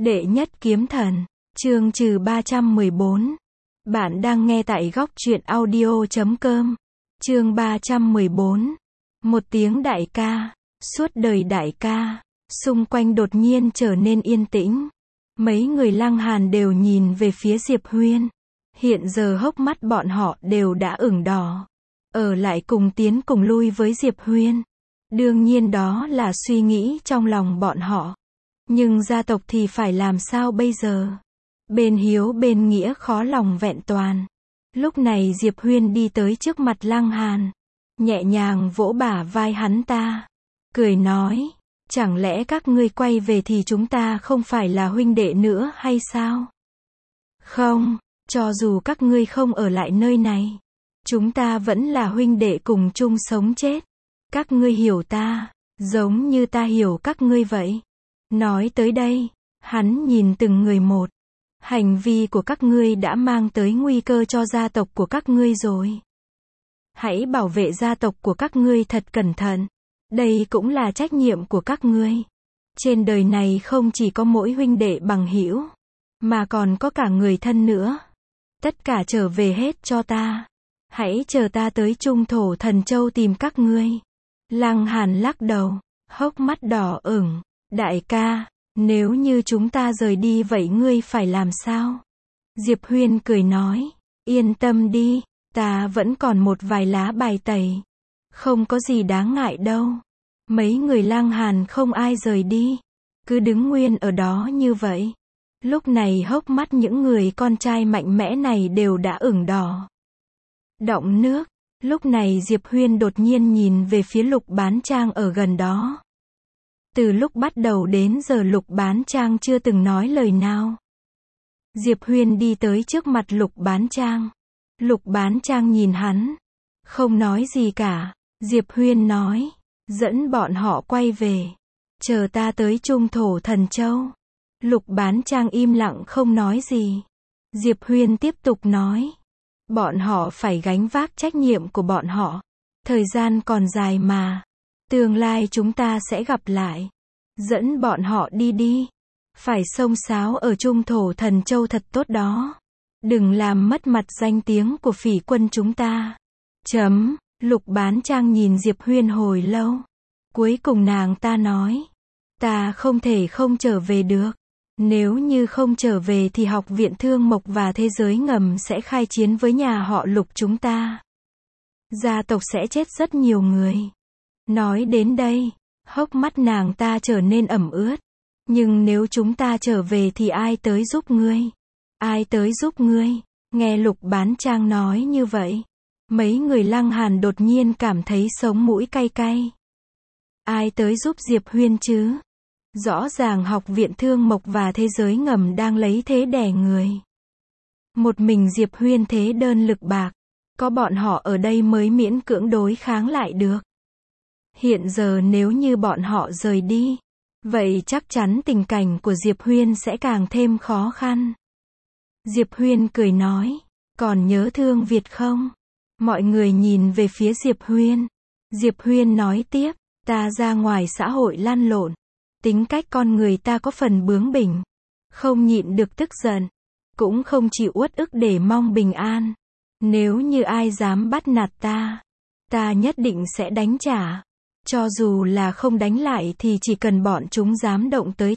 Đệ nhất kiếm thần, chương trừ 314. Bạn đang nghe tại góc truyện audio.com. Chương 314. Một tiếng đại ca, suốt đời đại ca. Xung quanh đột nhiên trở nên yên tĩnh. Mấy người Lăng Hàn đều nhìn về phía Diệp Huyên. Hiện giờ hốc mắt bọn họ đều đã ửng đỏ. Ở lại cùng tiến cùng lui với Diệp Huyên. Đương nhiên đó là suy nghĩ trong lòng bọn họ. Nhưng gia tộc thì phải làm sao bây giờ? Bên hiếu bên nghĩa khó lòng vẹn toàn. Lúc này Diệp Huyên đi tới trước mặt Lăng Hàn. Nhẹ nhàng vỗ bả vai hắn ta. Cười nói, chẳng lẽ các ngươi quay về thì chúng ta không phải là huynh đệ nữa hay sao? Không, cho dù các ngươi không ở lại nơi này. Chúng ta vẫn là huynh đệ cùng chung sống chết. Các ngươi hiểu ta, giống như ta hiểu các ngươi vậy. Nói tới đây, hắn nhìn từng người một. Hành vi của các ngươi đã mang tới nguy cơ cho gia tộc của các ngươi rồi. Hãy bảo vệ gia tộc của các ngươi thật cẩn thận. Đây cũng là trách nhiệm của các ngươi. Trên đời này không chỉ có mỗi huynh đệ bằng hữu, mà còn có cả người thân nữa. Tất cả trở về hết cho ta. Hãy chờ ta tới Trung Thổ Thần Châu tìm các ngươi. Lăng Hàn lắc đầu, hốc mắt đỏ ửng. Đại ca, nếu như chúng ta rời đi vậy ngươi phải làm sao? Diệp Huyên cười nói, yên tâm đi, ta vẫn còn một vài lá bài tẩy. Không có gì đáng ngại đâu. Mấy người Lăng Hàn không ai rời đi. Cứ đứng nguyên ở đó như vậy. Lúc này hốc mắt những người con trai mạnh mẽ này đều đã ửng đỏ. Động nước. Lúc này Diệp Huyên đột nhiên nhìn về phía Lục Bán Trang ở gần đó. Từ lúc bắt đầu đến giờ Lục Bán Trang chưa từng nói lời nào. Diệp Huyên đi tới trước mặt Lục Bán Trang. Lục Bán Trang nhìn hắn. Không nói gì cả. Diệp Huyên nói. Dẫn bọn họ quay về. Chờ ta tới Trung Thổ Thần Châu. Lục Bán Trang im lặng không nói gì. Diệp Huyên tiếp tục nói. Bọn họ phải gánh vác trách nhiệm của bọn họ. Thời gian còn dài mà. Tương lai chúng ta sẽ gặp lại. Dẫn bọn họ đi đi. Phải xông xáo ở Trung Thổ Thần Châu thật tốt đó. Đừng làm mất mặt danh tiếng của phỉ quân chúng ta. Lục Bán Trang nhìn Diệp Huyên hồi lâu. Cuối cùng nàng ta nói. Ta không thể không trở về được. Nếu như không trở về thì học viện Thương Mộc và thế giới ngầm sẽ khai chiến với nhà họ Lục chúng ta. Gia tộc sẽ chết rất nhiều người. Nói đến đây, hốc mắt nàng ta trở nên ẩm ướt. Nhưng nếu chúng ta trở về thì ai tới giúp ngươi? Ai tới giúp ngươi? Nghe Lục Bán Trang nói như vậy. Mấy người Lăng Hàn đột nhiên cảm thấy sống mũi cay cay. Ai tới giúp Diệp Huyên chứ? Rõ ràng học viện Thương Mộc và thế giới ngầm đang lấy thế đè người. Một mình Diệp Huyên thế đơn lực bạc. Có bọn họ ở đây mới miễn cưỡng đối kháng lại được. Hiện giờ nếu như bọn họ rời đi, vậy chắc chắn tình cảnh của Diệp Huyên sẽ càng thêm khó khăn. Diệp Huyên cười nói, còn nhớ Thương Việt không? Mọi người nhìn về phía Diệp Huyên. Diệp Huyên nói tiếp, ta ra ngoài xã hội lăn lộn. Tính cách con người ta có phần bướng bỉnh. Không nhịn được tức giận. Cũng không chịu uất ức để mong bình an. Nếu như ai dám bắt nạt ta nhất định sẽ đánh trả. Cho dù là không đánh lại thì chỉ cần bọn chúng dám động tới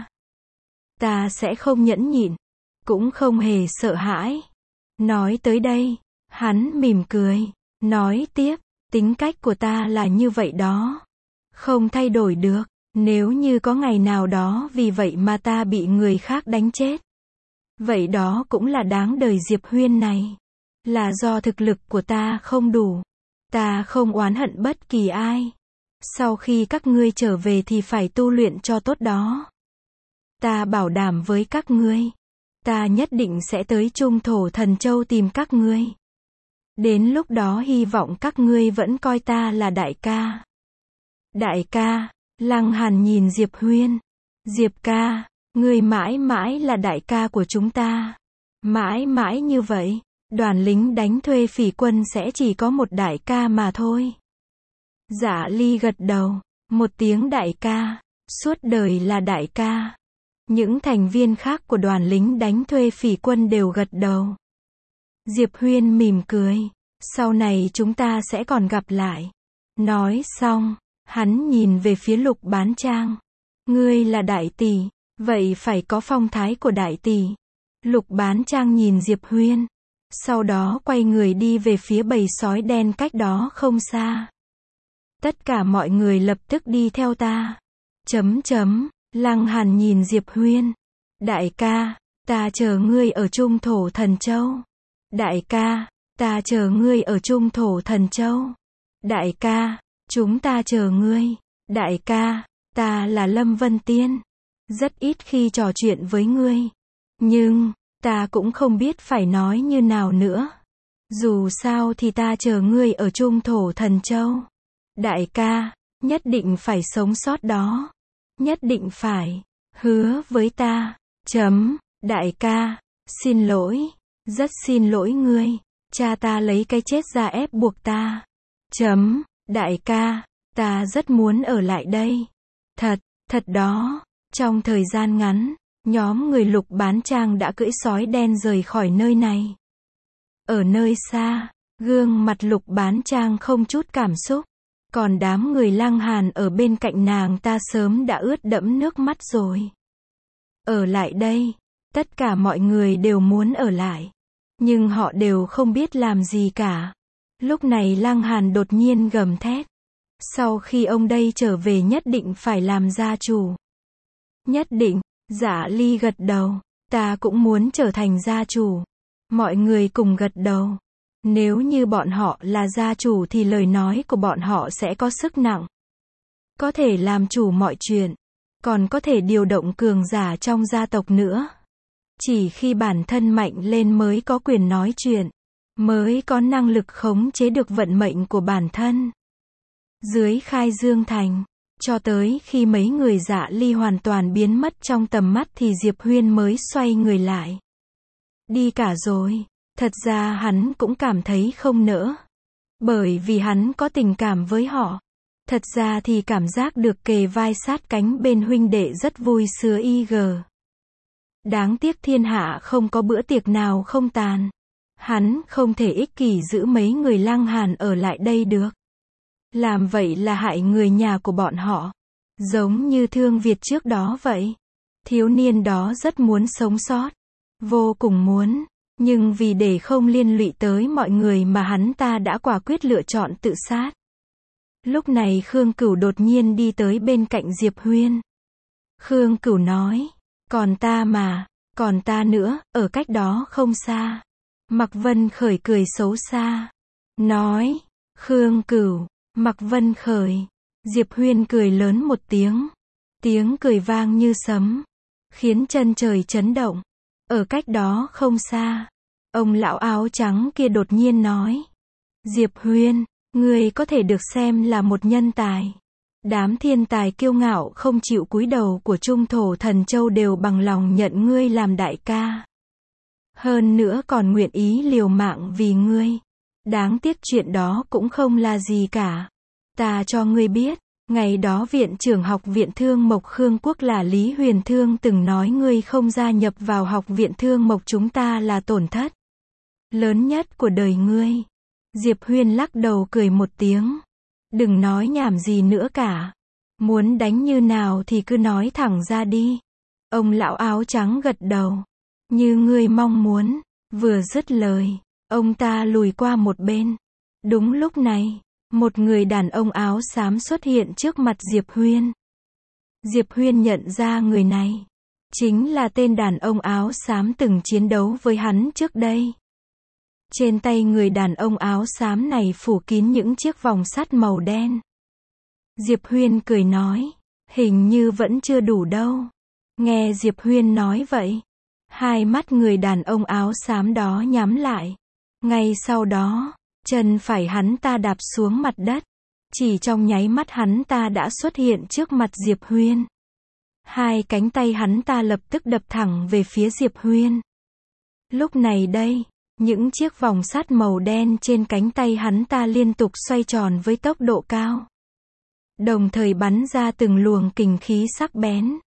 ta sẽ không nhẫn nhịn. Cũng không hề sợ hãi. Nói tới đây, hắn mỉm cười. Nói tiếp, tính cách của ta là như vậy đó. Không thay đổi được. Nếu như có ngày nào đó vì vậy mà ta bị người khác đánh chết. Vậy đó cũng là đáng đời Diệp Huyên này. Là do thực lực của ta không đủ. Ta không oán hận bất kỳ ai. Sau khi các ngươi trở về thì phải tu luyện cho tốt đó. Ta bảo đảm với các ngươi. Ta nhất định sẽ tới Trung Thổ Thần Châu tìm các ngươi. Đến lúc đó hy vọng các ngươi vẫn coi ta là đại ca. Đại ca. Lăng Hàn nhìn Diệp Huyên. Diệp ca, ngươi mãi mãi là đại ca của chúng ta. Mãi mãi như vậy, đoàn lính đánh thuê phỉ quân sẽ chỉ có một đại ca mà thôi. Dạ Ly gật đầu, một tiếng đại ca, suốt đời là đại ca. Những thành viên khác của đoàn lính đánh thuê phỉ quân đều gật đầu. Diệp Huyên mỉm cười. Sau này chúng ta sẽ còn gặp lại. Nói xong, hắn nhìn về phía Lục Bán Trang. Ngươi là đại tỷ, vậy phải có phong thái của đại tỷ. Lục Bán Trang nhìn Diệp Huyên. Sau đó quay người đi về phía bầy sói đen cách đó không xa. Tất cả mọi người lập tức đi theo ta. Lăng Hàn nhìn Diệp Huyên. Đại ca, ta chờ ngươi ở Trung Thổ Thần Châu. Đại ca, ta chờ ngươi ở Trung Thổ Thần Châu. Đại ca, chúng ta chờ ngươi. Đại ca, ta là Lâm Vân Tiên. Rất ít khi trò chuyện với ngươi. Nhưng, ta cũng không biết phải nói như nào nữa. Dù sao thì ta chờ ngươi ở Trung Thổ Thần Châu. Đại ca, nhất định phải sống sót đó. Nhất định phải. Hứa với ta. Đại ca, xin lỗi. Rất xin lỗi ngươi. Cha ta lấy cái chết ra ép buộc ta. Đại ca, ta rất muốn ở lại đây. Thật đó. Trong thời gian ngắn, nhóm người Lục Bán Trang đã cưỡi sói đen rời khỏi nơi này. Ở nơi xa, gương mặt Lục Bán Trang không chút cảm xúc. Còn đám người Lăng Hàn ở bên cạnh nàng ta sớm đã ướt đẫm nước mắt rồi. Ở lại đây, tất cả mọi người đều muốn ở lại. Nhưng họ đều không biết làm gì cả. Lúc này Lăng Hàn đột nhiên gầm thét. Sau khi ông đây trở về nhất định phải làm gia chủ. Nhất định, Dạ Ly gật đầu. Ta cũng muốn trở thành gia chủ. Mọi người cùng gật đầu. Nếu như bọn họ là gia chủ thì lời nói của bọn họ sẽ có sức nặng. Có thể làm chủ mọi chuyện. Còn có thể điều động cường giả trong gia tộc nữa. Chỉ khi bản thân mạnh lên mới có quyền nói chuyện. Mới có năng lực khống chế được vận mệnh của bản thân. Dưới Khai Dương Thành, cho tới khi mấy người Dạ Ly hoàn toàn biến mất trong tầm mắt thì Diệp Huyên mới xoay người lại. Đi cả rồi. Thật ra hắn cũng cảm thấy không nỡ. Bởi vì hắn có tình cảm với họ. Thật ra thì cảm giác được kề vai sát cánh bên huynh đệ rất vui sướng IG. Đáng tiếc thiên hạ không có bữa tiệc nào không tàn. Hắn không thể ích kỷ giữ mấy người Lăng Hàn ở lại đây được. Làm vậy là hại người nhà của bọn họ. Giống như Thương Việt trước đó vậy. Thiếu niên đó rất muốn sống sót. Vô cùng muốn. Nhưng vì để không liên lụy tới mọi người mà hắn ta đã quả quyết lựa chọn tự sát. Lúc này Khương Cửu đột nhiên đi tới bên cạnh Diệp Huyên. Khương Cửu nói. Còn ta mà, còn ta nữa, ở cách đó không xa. Mạc Vân Khởi cười xấu xa. Nói. Khương Cửu, Mạc Vân Khởi. Diệp Huyên cười lớn một tiếng. Tiếng cười vang như sấm. Khiến chân trời chấn động. Ở cách đó không xa. Ông lão áo trắng kia đột nhiên nói. Diệp Huyên, ngươi có thể được xem là một nhân tài. Đám thiên tài kiêu ngạo không chịu cúi đầu của Trung Thổ Thần Châu đều bằng lòng nhận ngươi làm đại ca. Hơn nữa còn nguyện ý liều mạng vì ngươi. Đáng tiếc chuyện đó cũng không là gì cả. Ta cho ngươi biết, ngày đó viện trưởng học viện Thương Mộc Khương Quốc là Lý Huyền Thương từng nói ngươi không gia nhập vào học viện Thương Mộc chúng ta là tổn thất lớn nhất của đời ngươi. Diệp Huyên lắc đầu cười một tiếng. Đừng nói nhảm gì nữa cả. Muốn đánh như nào thì cứ nói thẳng ra đi. Ông lão áo trắng gật đầu. Như ngươi mong muốn. Vừa dứt lời, ông ta lùi qua một bên. Đúng lúc này, một người đàn ông áo xám xuất hiện trước mặt Diệp Huyên. Diệp Huyên nhận ra người này. Chính là tên đàn ông áo xám từng chiến đấu với hắn trước đây. Trên tay người đàn ông áo xám này phủ kín những chiếc vòng sắt màu đen. Diệp Huyên cười nói. Hình như vẫn chưa đủ đâu. Nghe Diệp Huyên nói vậy. Hai mắt người đàn ông áo xám đó nhắm lại. Ngay sau đó, chân phải hắn ta đạp xuống mặt đất. Chỉ trong nháy mắt hắn ta đã xuất hiện trước mặt Diệp Huyên. Hai cánh tay hắn ta lập tức đập thẳng về phía Diệp Huyên. Lúc này đây, những chiếc vòng sắt màu đen trên cánh tay hắn ta liên tục xoay tròn với tốc độ cao. Đồng thời bắn ra từng luồng kình khí sắc bén.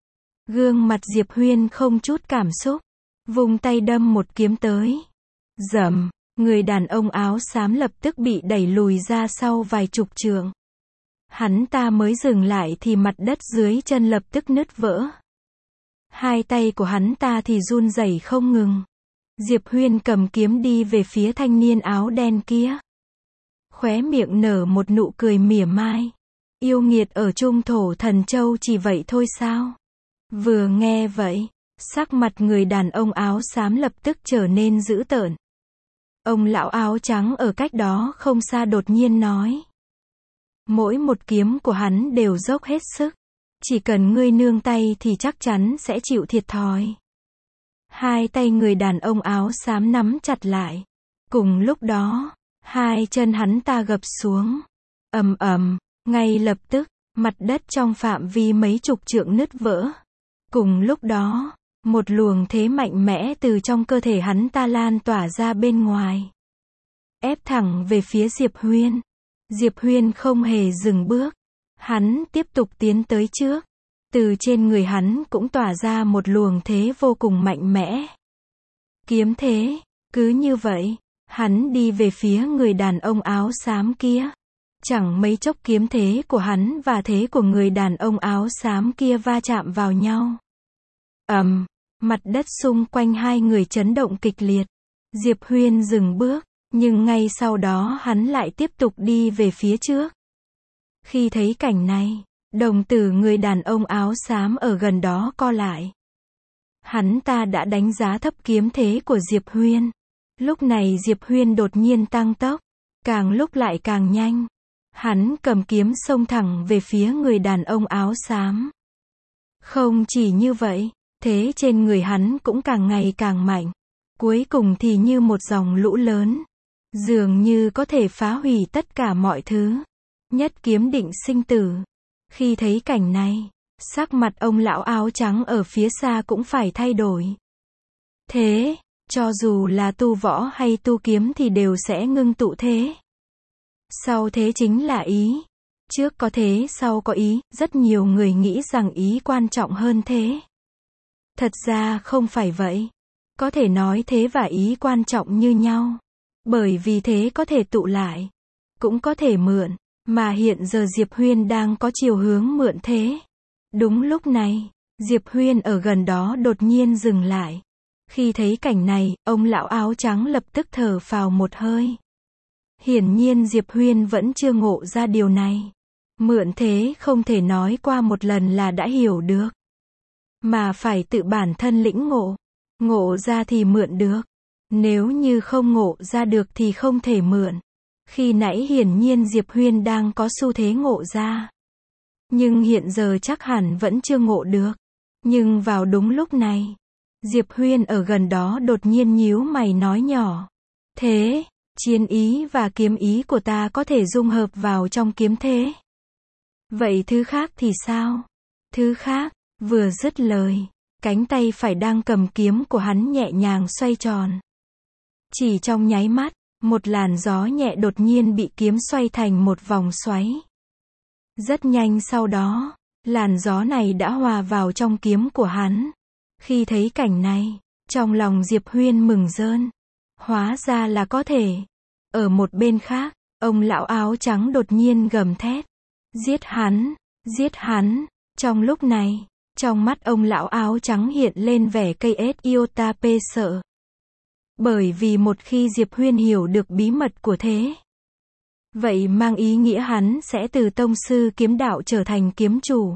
Gương mặt Diệp Huyên không chút cảm xúc, vung tay đâm một kiếm tới. Rầm, người đàn ông áo xám lập tức bị đẩy lùi ra sau vài chục trượng. Hắn ta mới dừng lại thì mặt đất dưới chân lập tức nứt vỡ. Hai tay của hắn ta thì run rẩy không ngừng. Diệp Huyên cầm kiếm đi về phía thanh niên áo đen kia. Khóe miệng nở một nụ cười mỉa mai. Yêu nghiệt ở Trung Thổ Thần Châu chỉ vậy thôi sao? Vừa nghe vậy, sắc mặt người đàn ông áo xám lập tức trở nên dữ tợn. Ông lão áo trắng ở cách đó không xa đột nhiên nói. Mỗi một kiếm của hắn đều dốc hết sức. Chỉ cần ngươi nương tay thì chắc chắn sẽ chịu thiệt thòi. Hai tay người đàn ông áo xám nắm chặt lại. Cùng lúc đó, hai chân hắn ta gập xuống. Ầm ầm, ngay lập tức, mặt đất trong phạm vi mấy chục trượng nứt vỡ. Cùng lúc đó, một luồng thế mạnh mẽ từ trong cơ thể hắn ta lan tỏa ra bên ngoài. Ép thẳng về phía Diệp Huyên. Diệp Huyên không hề dừng bước. Hắn tiếp tục tiến tới trước. Từ trên người hắn cũng tỏa ra một luồng thế vô cùng mạnh mẽ. Kiếm thế, cứ như vậy, hắn đi về phía người đàn ông áo xám kia. Chẳng mấy chốc kiếm thế của hắn và thế của người đàn ông áo xám kia va chạm vào nhau. Mặt đất xung quanh hai người chấn động kịch liệt. Diệp Huyên dừng bước, nhưng ngay sau đó hắn lại tiếp tục đi về phía trước. Khi thấy cảnh này, đồng tử người đàn ông áo xám ở gần đó co lại. Hắn ta đã đánh giá thấp kiếm thế của Diệp Huyên. Lúc này Diệp Huyên đột nhiên tăng tốc, càng lúc lại càng nhanh. Hắn cầm kiếm xông thẳng về phía người đàn ông áo xám. Không chỉ như vậy, thế trên người hắn cũng càng ngày càng mạnh. Cuối cùng thì như một dòng lũ lớn, dường như có thể phá hủy tất cả mọi thứ. Nhất kiếm định sinh tử. Khi thấy cảnh này, sắc mặt ông lão áo trắng ở phía xa cũng phải thay đổi. Thế, cho dù là tu võ hay tu kiếm thì đều sẽ ngưng tụ thế. Sau thế chính là ý. Trước có thế sau có ý, rất nhiều người nghĩ rằng ý quan trọng hơn thế. Thật ra không phải vậy. Có thể nói thế và ý quan trọng như nhau. Bởi vì thế có thể tụ lại, cũng có thể mượn. Mà hiện giờ Diệp Huyên đang có chiều hướng mượn thế. Đúng lúc này, Diệp Huyên ở gần đó đột nhiên dừng lại. Khi thấy cảnh này, ông lão áo trắng lập tức thở phào một hơi. Hiển nhiên Diệp Huyên vẫn chưa ngộ ra điều này. Mượn thế không thể nói qua một lần là đã hiểu được. Mà phải tự bản thân lĩnh ngộ. Ngộ ra thì mượn được. Nếu như không ngộ ra được thì không thể mượn. Khi nãy hiển nhiên Diệp Huyên đang có xu thế ngộ ra. Nhưng hiện giờ chắc hẳn vẫn chưa ngộ được. Nhưng vào đúng lúc này, Diệp Huyên ở gần đó đột nhiên nhíu mày nói nhỏ. Thế, chiến ý và kiếm ý của ta có thể dung hợp vào trong kiếm thế. Vậy thứ khác thì sao? Thứ khác, vừa dứt lời, cánh tay phải đang cầm kiếm của hắn nhẹ nhàng xoay tròn. Chỉ trong nháy mắt, một làn gió nhẹ đột nhiên bị kiếm xoay thành một vòng xoáy. Rất nhanh sau đó, làn gió này đã hòa vào trong kiếm của hắn. Khi thấy cảnh này, trong lòng Diệp Huyên mừng rơn. Hóa ra là có thể. Ở một bên khác, ông lão áo trắng đột nhiên gầm thét. Giết hắn, giết hắn. Trong lúc này, trong mắt ông lão áo trắng hiện lên vẻ cây ết iota p sợ. Bởi vì một khi Diệp Huyên hiểu được bí mật của thế, vậy mang ý nghĩa hắn sẽ từ tông sư kiếm đạo trở thành kiếm chủ.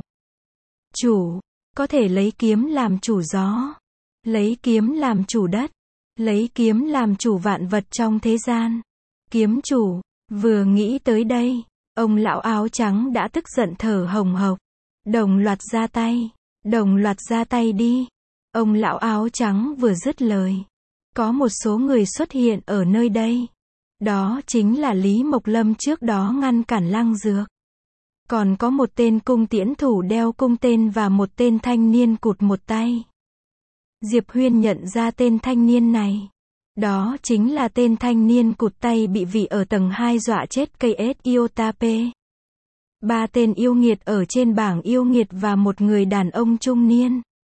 Chủ, có thể lấy kiếm làm chủ gió, lấy kiếm làm chủ đất, lấy kiếm làm chủ vạn vật trong thế gian. Kiếm chủ, vừa nghĩ tới đây, ông lão áo trắng đã tức giận thở hồng hộc. Đồng loạt ra tay, đồng loạt ra tay đi. Ông lão áo trắng vừa dứt lời, có một số người xuất hiện ở nơi đây. Đó chính là Lý Mộc Lâm trước đó ngăn cản Lăng Dược. Còn có một tên cung tiễn thủ đeo cung tên và một tên thanh niên cụt một tay. Diệp Huyên nhận ra tên thanh niên này. Đó chính là tên thanh niên cụt tay bị vị ở tầng 2 dọa chết cây ết iota p. 3 tên yêu nghiệt ở trên bảng yêu nghiệt và một người đàn ông trung niên.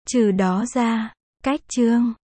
Trừ đó ra, cách chương